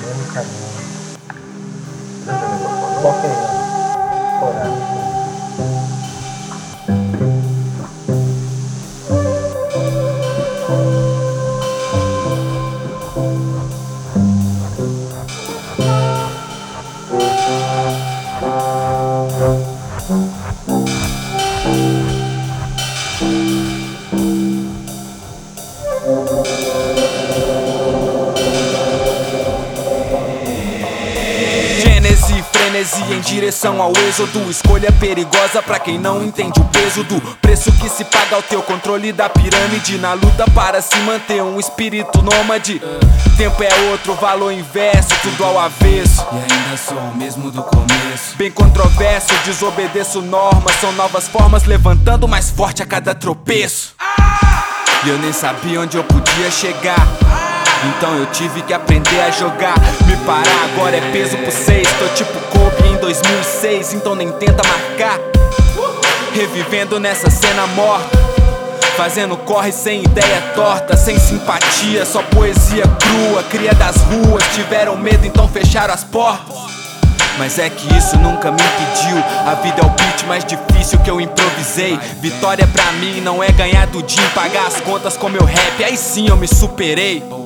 mesmo caminho. Coloca aí, ó. Coragem. Gênese, frenesi em direção ao êxodo. Escolha perigosa pra quem não entende o peso do preço que se paga ao teu controle da pirâmide. Na luta para se manter um espírito nômade. Tempo é outro, valor inverso, tudo ao avesso. E ainda sou o mesmo do começo. Bem controverso, desobedeço normas. São novas formas, levantando mais forte a cada tropeço. E eu nem sabia onde eu podia chegar, então eu tive que aprender a jogar. Me parar agora é peso por 6. Tô tipo Kobe em 2006, então nem tenta marcar. Revivendo nessa cena morta, fazendo corre sem ideia torta, sem simpatia, só poesia crua. Cria das ruas, tiveram medo então fecharam as portas. Mas é que isso nunca me impediu. A vida é o beat mais difícil que eu improvisei. Vitória pra mim não é ganhar do dia, pagar as contas com meu rap, aí sim eu me superei.